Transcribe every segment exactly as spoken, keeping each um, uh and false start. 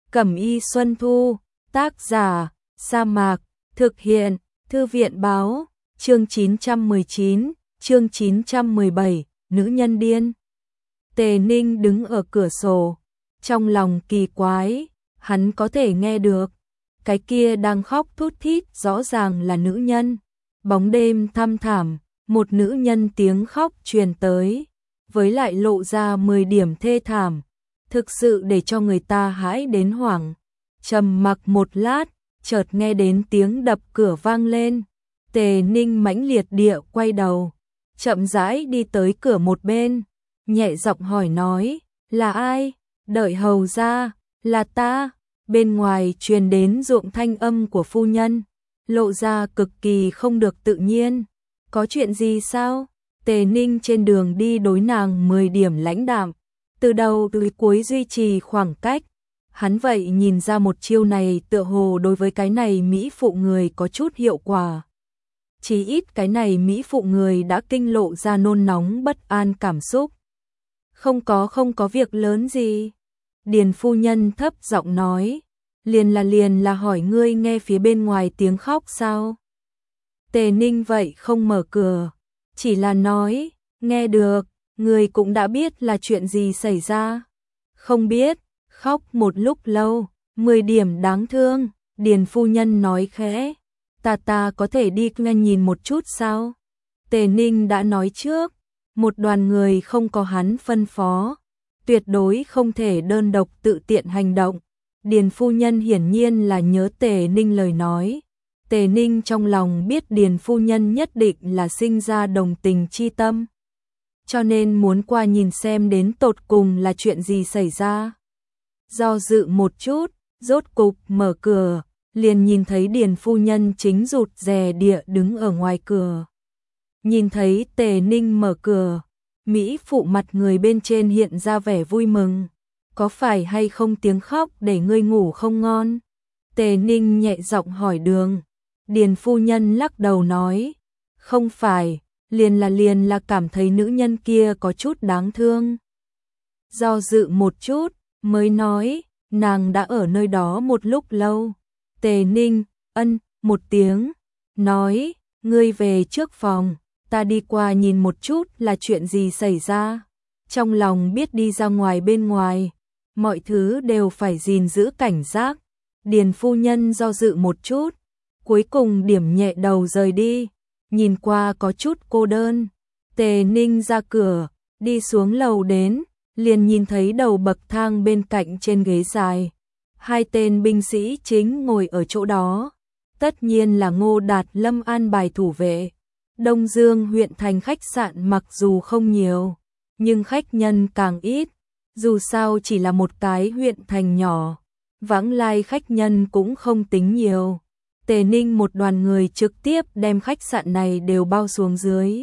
Cẩm y Xuân Thu, tác giả, Sa Mạc, thực hiện, Thư viện báo, chương chín trăm mười chín, chương chín trăm mười bảy, nữ nhân điên. Tề Ninh đứng ở cửa sổ, trong lòng kỳ quái, hắn có thể nghe được. Cái kia đang khóc thút thít rõ ràng là nữ nhân. Bóng đêm thăm thẳm, một nữ nhân tiếng khóc truyền tới, với lại lộ ra mười điểm thê thảm, thực sự để cho người ta hãi đến hoảng. Trầm mặc một lát, chợt nghe đến tiếng đập cửa vang lên. Tề Ninh mãnh liệt địa quay đầu, chậm rãi đi tới cửa một bên, nhẹ giọng hỏi nói, là ai? Đợi hầu ra, là ta. Bên ngoài truyền đến ruộng thanh âm của phu nhân, lộ ra cực kỳ không được tự nhiên. Có chuyện gì sao? Tề Ninh trên đường đi đối nàng mười điểm lãnh đạm, từ đầu tới cuối duy trì khoảng cách. Hắn vậy nhìn ra một chiêu này tựa hồ đối với cái này mỹ phụ người có chút hiệu quả. Chỉ ít cái này mỹ phụ người đã kinh lộ ra nôn nóng bất an cảm xúc. Không có không có việc lớn gì. Điền phu nhân thấp giọng nói, liền là liền là hỏi ngươi nghe phía bên ngoài tiếng khóc sao? Tề Ninh vậy không mở cửa, chỉ là nói, nghe được, người cũng đã biết là chuyện gì xảy ra. Không biết, khóc một lúc lâu, mười điểm đáng thương. Điền phu nhân nói khẽ, ta ta có thể đi nghe nhìn một chút sao? Tề Ninh đã nói trước, một đoàn người không có hắn phân phó, tuyệt đối không thể đơn độc tự tiện hành động. Điền phu nhân hiển nhiên là nhớ Tề Ninh lời nói. Tề Ninh trong lòng biết Điền phu nhân nhất định là sinh ra đồng tình chi tâm, cho nên muốn qua nhìn xem đến tột cùng là chuyện gì xảy ra. Do dự một chút, rốt cục mở cửa, liền nhìn thấy Điền phu nhân chính rụt rè địa đứng ở ngoài cửa. Nhìn thấy Tề Ninh mở cửa, mỹ phụ mặt người bên trên hiện ra vẻ vui mừng. Có phải hay không tiếng khóc để ngươi ngủ không ngon? Tề Ninh nhẹ giọng hỏi đường. Điền phu nhân lắc đầu nói, không phải, liền là liền là cảm thấy nữ nhân kia có chút đáng thương. Do dự một chút, mới nói, nàng đã ở nơi đó một lúc lâu. Tề Ninh, ân, một tiếng, nói, ngươi về trước phòng, ta đi qua nhìn một chút là chuyện gì xảy ra. Trong lòng biết đi ra ngoài bên ngoài, mọi thứ đều phải gìn giữ cảnh giác. Điền phu nhân do dự một chút, cuối cùng điểm nhẹ đầu rời đi, nhìn qua có chút cô đơn. Tề Ninh ra cửa, đi xuống lầu đến, liền nhìn thấy đầu bậc thang bên cạnh trên ghế dài. Hai tên binh sĩ chính ngồi ở chỗ đó, tất nhiên là Ngô Đạt Lâm an bài thủ vệ. Đông Dương huyện thành khách sạn mặc dù không nhiều, nhưng khách nhân càng ít, dù sao chỉ là một cái huyện thành nhỏ, vãng lai khách nhân cũng không tính nhiều. Tề Ninh một đoàn người trực tiếp đem khách sạn này đều bao xuống dưới.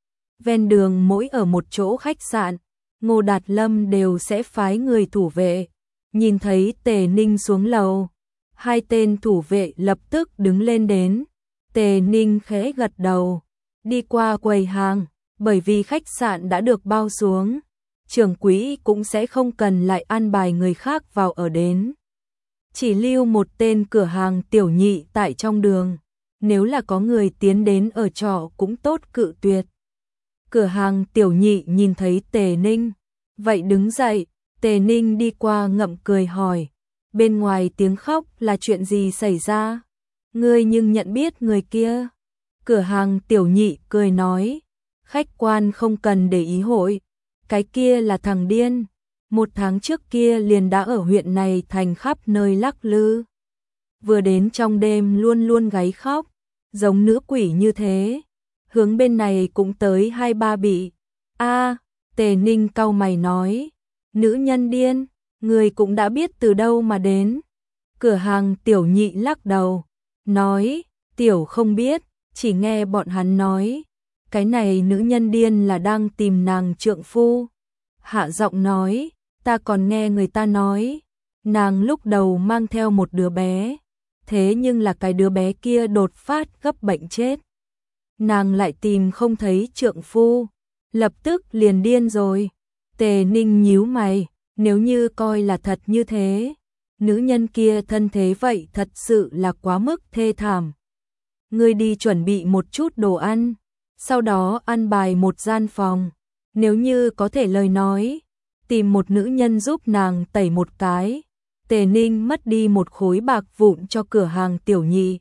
Ven đường mỗi ở một chỗ khách sạn, Ngô Đạt Lâm đều sẽ phái người thủ vệ. Nhìn thấy Tề Ninh xuống lầu, hai tên thủ vệ lập tức đứng lên đến. Tề Ninh khẽ gật đầu, đi qua quầy hàng, bởi vì khách sạn đã được bao xuống, trưởng quỹ cũng sẽ không cần lại an bài người khác vào ở đến. Chỉ lưu một tên cửa hàng tiểu nhị tại trong đường, nếu là có người tiến đến ở trọ cũng tốt cự tuyệt. Cửa hàng tiểu nhị nhìn thấy Tề Ninh, vậy đứng dậy. Tề Ninh đi qua ngậm cười hỏi, bên ngoài tiếng khóc là chuyện gì xảy ra? Ngươi nhưng nhận biết người kia? Cửa hàng tiểu nhị cười nói, khách quan không cần để ý hội, cái kia là thằng điên. Một tháng trước kia liền đã ở huyện này thành khắp nơi lắc lư. Vừa đến trong đêm luôn luôn gáy khóc, giống nữ quỷ như thế. Hướng bên này cũng tới hai ba bị. A, Tề Ninh cau mày nói, nữ nhân điên, người cũng đã biết từ đâu mà đến. Cửa hàng tiểu nhị lắc đầu, nói, tiểu không biết, chỉ nghe bọn hắn nói, cái này nữ nhân điên là đang tìm nàng trượng phu. Hạ giọng nói, ta còn nghe người ta nói, nàng lúc đầu mang theo một đứa bé, thế nhưng là cái đứa bé kia đột phát gấp bệnh chết. Nàng lại tìm không thấy trượng phu, lập tức liền điên rồi. Tề Ninh nhíu mày, nếu như coi là thật như thế, nữ nhân kia thân thế vậy thật sự là quá mức thê thảm. Ngươi đi chuẩn bị một chút đồ ăn, sau đó ăn bài một gian phòng, nếu như có thể lời nói, tìm một nữ nhân giúp nàng tẩy một cái. Tề Ninh mất đi một khối bạc vụn cho cửa hàng Tiểu Nhị,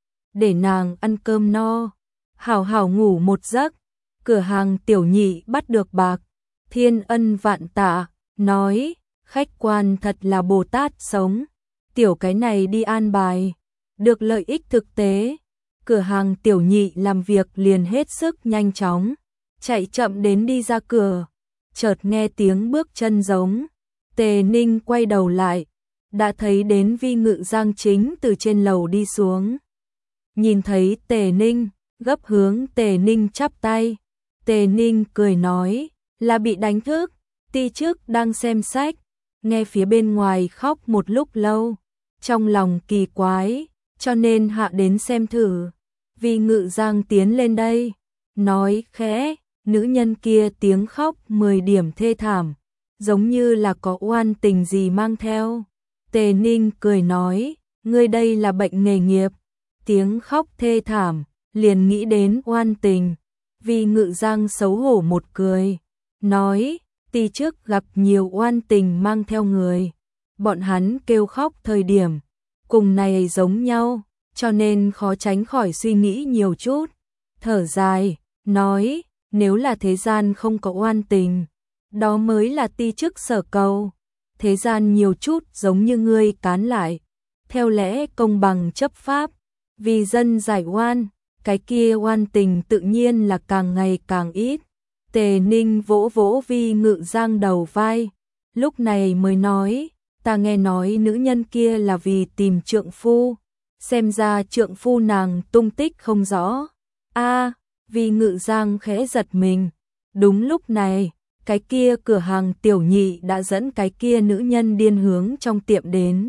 để nàng ăn cơm no, hảo hảo ngủ một giấc. Cửa hàng Tiểu Nhị bắt được bạc, thiên ân vạn tạ, nói, khách quan thật là Bồ Tát sống, tiểu cái này đi an bài, được lợi ích thực tế. Cửa hàng Tiểu Nhị làm việc liền hết sức nhanh chóng, chạy chậm đến đi ra cửa, chợt nghe tiếng bước chân giống. Tề Ninh quay đầu lại, đã thấy đến Vi Ngự Giang chính từ trên lầu đi xuống. Nhìn thấy Tề Ninh, gấp hướng Tề Ninh chắp tay. Tề Ninh cười nói, là bị đánh thức, ti trước đang xem sách, nghe phía bên ngoài khóc một lúc lâu, trong lòng kỳ quái, cho nên hạ đến xem thử. Vi Ngự Giang tiến lên đây, nói khẽ, nữ nhân kia tiếng khóc mười điểm thê thảm, giống như là có oan tình gì mang theo. Tề Ninh cười nói, ngươi đây là bệnh nghề nghiệp, tiếng khóc thê thảm, liền nghĩ đến oan tình. Vi Ngự Giang xấu hổ một cười, nói, ti trước gặp nhiều oan tình mang theo người, bọn hắn kêu khóc thời điểm, cùng này giống nhau, cho nên khó tránh khỏi suy nghĩ nhiều chút. Thở dài, nói, nếu là thế gian không có oan tình, đó mới là ti chức sở cầu. Thế gian nhiều chút giống như ngươi cán lại, theo lẽ công bằng chấp pháp, vì dân giải oan, cái kia oan tình tự nhiên là càng ngày càng ít. Tề Ninh vỗ vỗ Vi Ngự Giang đầu vai, lúc này mới nói, ta nghe nói nữ nhân kia là vì tìm trượng phu, xem ra trượng phu nàng tung tích không rõ. A, Vi Ngự Giang khẽ giật mình, đúng lúc này, cái kia cửa hàng Tiểu Nhị đã dẫn cái kia nữ nhân điên hướng trong tiệm đến.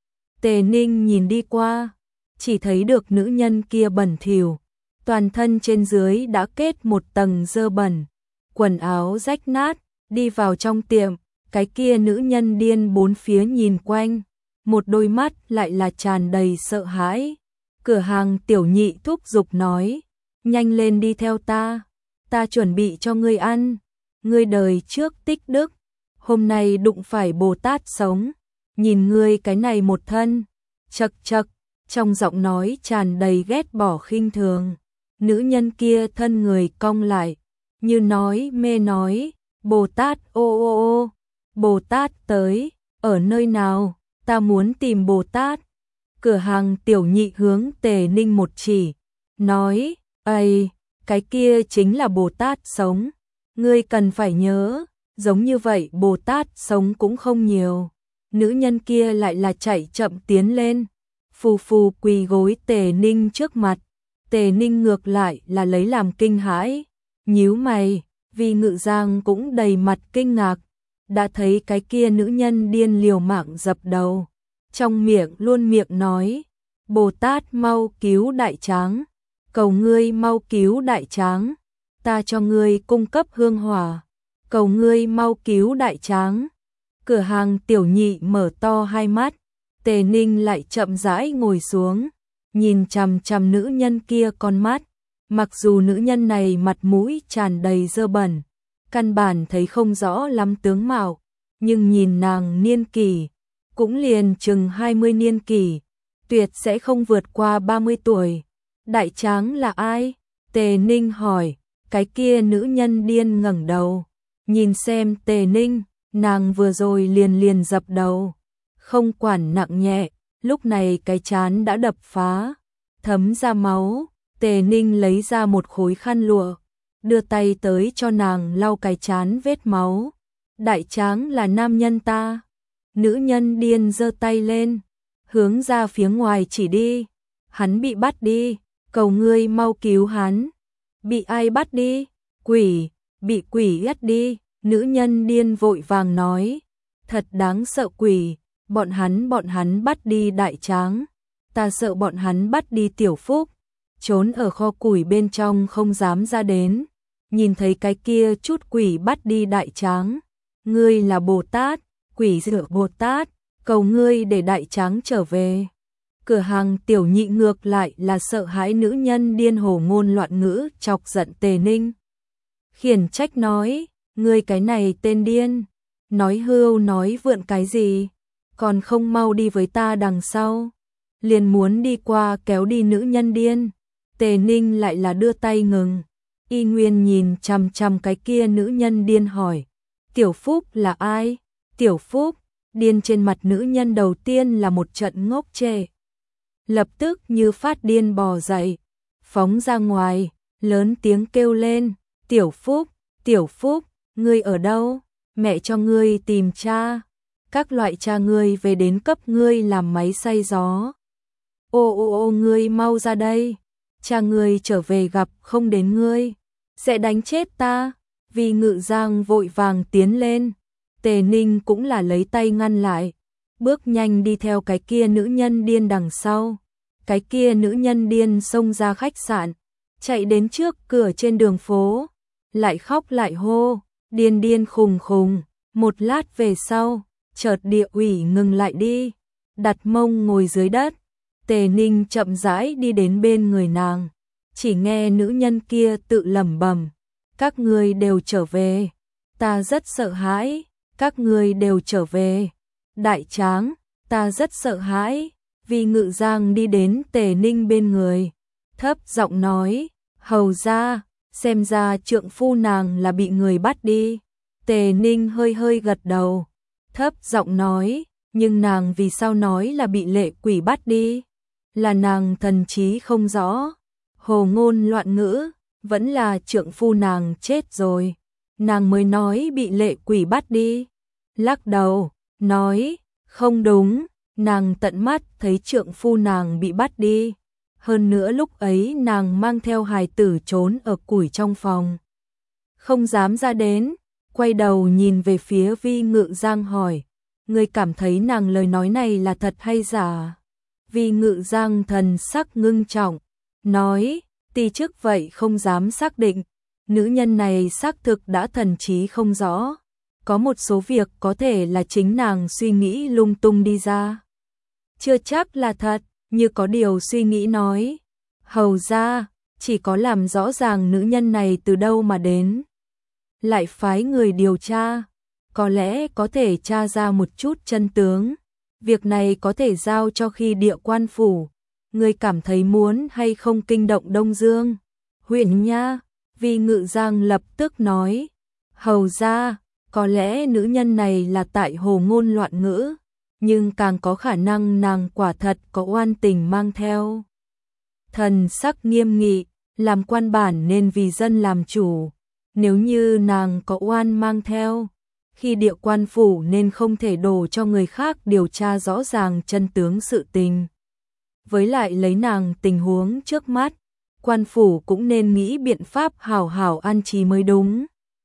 Tề Ninh nhìn đi qua, chỉ thấy được nữ nhân kia bẩn thỉu, toàn thân trên dưới đã kết một tầng dơ bẩn, quần áo rách nát, đi vào trong tiệm, cái kia nữ nhân điên bốn phía nhìn quanh, một đôi mắt lại là tràn đầy sợ hãi. Cửa hàng Tiểu Nhị thúc giục nói, nhanh lên đi theo ta, ta chuẩn bị cho ngươi ăn, ngươi đời trước tích đức, hôm nay đụng phải Bồ Tát sống, nhìn ngươi cái này một thân, chật chật, trong giọng nói tràn đầy ghét bỏ khinh thường. Nữ nhân kia thân người cong lại, như nói mê nói, Bồ Tát ô ô ô, Bồ Tát tới, ở nơi nào, ta muốn tìm Bồ Tát. Cửa hàng Tiểu Nhị hướng Tề Ninh một chỉ, nói, ây, cái kia chính là Bồ Tát sống, ngươi cần phải nhớ, giống như vậy Bồ Tát sống cũng không nhiều. Nữ nhân kia lại là chạy chậm tiến lên, phù phù quỳ gối Tề Ninh trước mặt. Tề Ninh ngược lại là lấy làm kinh hãi, nhíu mày, Vi Ngự Giang cũng đầy mặt kinh ngạc, đã thấy cái kia nữ nhân điên liều mạng dập đầu, trong miệng luôn miệng nói, Bồ Tát mau cứu đại tráng, cầu ngươi mau cứu đại tráng, ta cho ngươi cung cấp hương hỏa, cầu ngươi mau cứu đại tráng. Cửa hàng Tiểu Nhị mở to hai mắt, Tề Ninh lại chậm rãi ngồi xuống, nhìn chằm chằm nữ nhân kia con mắt, mặc dù nữ nhân này mặt mũi tràn đầy dơ bẩn, căn bản thấy không rõ lắm tướng mạo, nhưng nhìn nàng niên kỷ, cũng liền chừng hai mươi niên kỷ, tuyệt sẽ không vượt qua ba mươi tuổi. Đại tráng là ai? Tề Ninh hỏi, cái kia nữ nhân điên ngẩng đầu, nhìn xem Tề Ninh, nàng vừa rồi liền liền dập đầu, không quản nặng nhẹ, lúc này cái trán đã đập phá, thấm ra máu. Tề Ninh lấy ra một khối khăn lụa, đưa tay tới cho nàng lau cái trán vết máu. Đại tráng là nam nhân ta. Nữ nhân điên giơ tay lên, hướng ra phía ngoài chỉ đi. Hắn bị bắt đi, cầu ngươi mau cứu hắn. Bị ai bắt đi? Quỷ, bị quỷ ghét đi. Nữ nhân điên vội vàng nói, thật đáng sợ quỷ, bọn hắn bọn hắn bắt đi đại tráng. Ta sợ bọn hắn bắt đi tiểu phúc, trốn ở kho củi bên trong không dám ra đến. Nhìn thấy cái kia chút quỷ bắt đi đại tráng, ngươi là Bồ Tát, quỷ dựa Bồ Tát, cầu ngươi để đại tráng trở về. Cửa hàng Tiểu Nhị ngược lại là sợ hãi nữ nhân điên hồ ngôn loạn ngữ chọc giận Tề Ninh. Khiển trách nói, ngươi cái này tên điên, nói hưu nói vượn cái gì, còn không mau đi với ta đằng sau. Liền muốn đi qua kéo đi nữ nhân điên. Tề Ninh lại là đưa tay ngừng. Y Nguyên nhìn chằm chằm cái kia nữ nhân điên hỏi, Tiểu Phúc là ai? Tiểu Phúc, điên trên mặt nữ nhân đầu tiên là một trận ngốc trệ. Lập tức như phát điên bò dậy, phóng ra ngoài, lớn tiếng kêu lên, Tiểu Phúc, Tiểu Phúc, ngươi ở đâu? Mẹ cho ngươi tìm cha. Các loại cha ngươi về đến cấp ngươi làm máy xay gió. Ô ô ô ngươi mau ra đây. Cha ngươi trở về gặp không đến ngươi, sẽ đánh chết ta. Vì Ngự Giang vội vàng tiến lên. Tề Ninh cũng là lấy tay ngăn lại, bước nhanh đi theo cái kia nữ nhân điên đằng sau. Cái kia nữ nhân điên xông ra khách sạn, chạy đến trước cửa trên đường phố, lại khóc lại hô, điên điên khùng khùng. Một lát về sau, chợt địa ủy ngừng lại đi, đặt mông ngồi dưới đất. Tề Ninh chậm rãi đi đến bên người nàng, chỉ nghe nữ nhân kia tự lẩm bẩm, các ngươi đều trở về, ta rất sợ hãi, các ngươi đều trở về. Đại tráng, ta rất sợ hãi. Vì Ngự Giang đi đến Tề Ninh bên người, thấp giọng nói, hầu ra, xem ra trượng phu nàng là bị người bắt đi. Tề Ninh hơi hơi gật đầu, thấp giọng nói, nhưng nàng vì sao nói là bị lệ quỷ bắt đi? Là nàng thần trí không rõ, hồ ngôn loạn ngữ, vẫn là trượng phu nàng chết rồi, nàng mới nói bị lệ quỷ bắt đi. Lắc đầu, nói, không đúng, nàng tận mắt thấy trượng phu nàng bị bắt đi. Hơn nữa lúc ấy nàng mang theo hài tử trốn ở củi trong phòng, không dám ra đến. Quay đầu nhìn về phía Vi Ngự Giang hỏi, ngươi cảm thấy nàng lời nói này là thật hay giả? Vi Ngự Giang thần sắc ngưng trọng, nói, ti chức vậy không dám xác định, nữ nhân này xác thực đã thần trí không rõ, có một số việc có thể là chính nàng suy nghĩ lung tung đi ra, chưa chắc là thật. Như có điều suy nghĩ nói, hầu ra, chỉ có làm rõ ràng nữ nhân này từ đâu mà đến, lại phái người điều tra, có lẽ có thể tra ra một chút chân tướng. Việc này có thể giao cho khi địa quan phủ. Người cảm thấy muốn hay không kinh động Đông Dương huyện nha? Vi Ngự Giang lập tức nói, hầu ra, có lẽ nữ nhân này là tại hồ ngôn loạn ngữ, nhưng càng có khả năng nàng quả thật có oan tình mang theo. Thần sắc nghiêm nghị, làm quan bản nên vì dân làm chủ, nếu như nàng có oan mang theo, khi địa quan phủ nên không thể đổ cho người khác điều tra rõ ràng chân tướng sự tình. Với lại lấy nàng tình huống trước mắt, quan phủ cũng nên nghĩ biện pháp hảo hảo an trí mới đúng.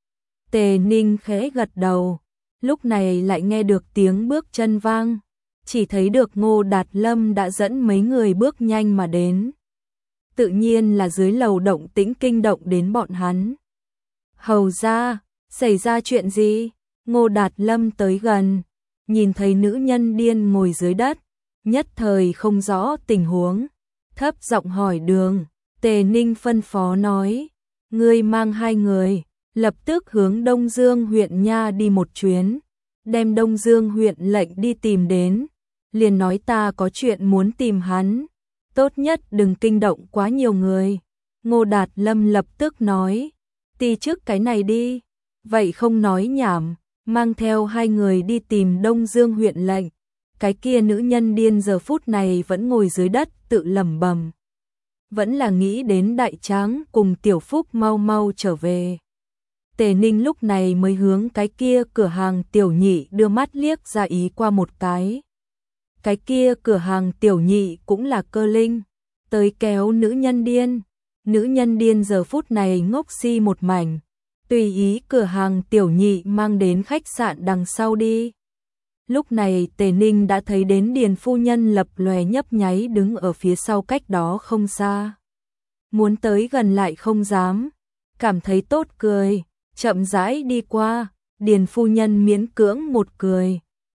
Tề Ninh khẽ gật đầu, lúc này lại nghe được tiếng bước chân vang, chỉ thấy được Ngô Đạt Lâm đã dẫn mấy người bước nhanh mà đến. Tự nhiên là dưới lầu động tĩnh kinh động đến bọn hắn. Hầu ra, xảy ra chuyện gì? Ngô Đạt Lâm tới gần, nhìn thấy nữ nhân điên ngồi dưới đất, nhất thời không rõ tình huống, thấp giọng hỏi đường. Tề Ninh phân phó nói, ngươi mang hai người, lập tức hướng Đông Dương huyện nha đi một chuyến, đem Đông Dương huyện lệnh đi tìm đến, liền nói ta có chuyện muốn tìm hắn, tốt nhất đừng kinh động quá nhiều người. Ngô Đạt Lâm lập tức nói, ti trước cái này đi, vậy không nói nhảm, mang theo hai người đi tìm Đông Dương huyện lệnh. Cái kia nữ nhân điên giờ phút này vẫn ngồi dưới đất tự lẩm bẩm, vẫn là nghĩ đến Đại Tráng cùng Tiểu Phúc mau mau trở về. Tề Ninh lúc này mới hướng cái kia cửa hàng Tiểu Nhị đưa mắt liếc ra ý qua một cái. Cái kia cửa hàng Tiểu Nhị cũng là cơ linh, tới kéo nữ nhân điên. Nữ nhân điên giờ phút này ngốc si một mảnh, tùy ý cửa hàng Tiểu Nhị mang đến khách sạn đằng sau đi. Lúc này Tề Ninh đã thấy đến Điền phu nhân lập lòe nhấp nháy đứng ở phía sau cách đó không xa. Muốn tới gần lại không dám, cảm thấy tốt cười, chậm rãi đi qua, Điền phu nhân miễn cưỡng một cười,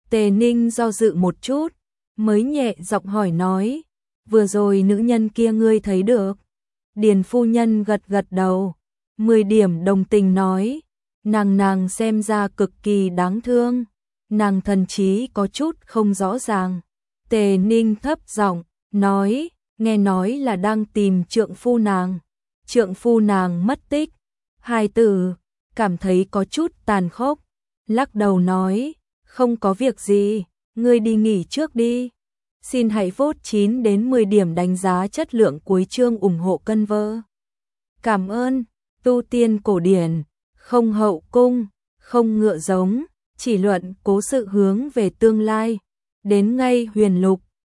Tề Ninh do dự một chút, mới nhẹ giọng hỏi nói, vừa rồi nữ nhân kia ngươi thấy được? Điền phu nhân gật gật đầu, mười điểm đồng tình nói, nàng nàng xem ra cực kỳ đáng thương, nàng thần trí có chút không rõ ràng. Tề Ninh thấp giọng nói, nghe nói là đang tìm trượng phu nàng, trượng phu nàng mất tích. Hai tử cảm thấy có chút tàn khốc, lắc đầu nói, không có việc gì, ngươi đi nghỉ trước đi. Xin hãy vote chín đến mười điểm đánh giá chất lượng cuối chương ủng hộ cân vơ. Cảm ơn. Tu tiên cổ điển, không hậu cung, không ngựa giống, chỉ luận cố sự hướng về tương lai. Đến ngay huyền lục,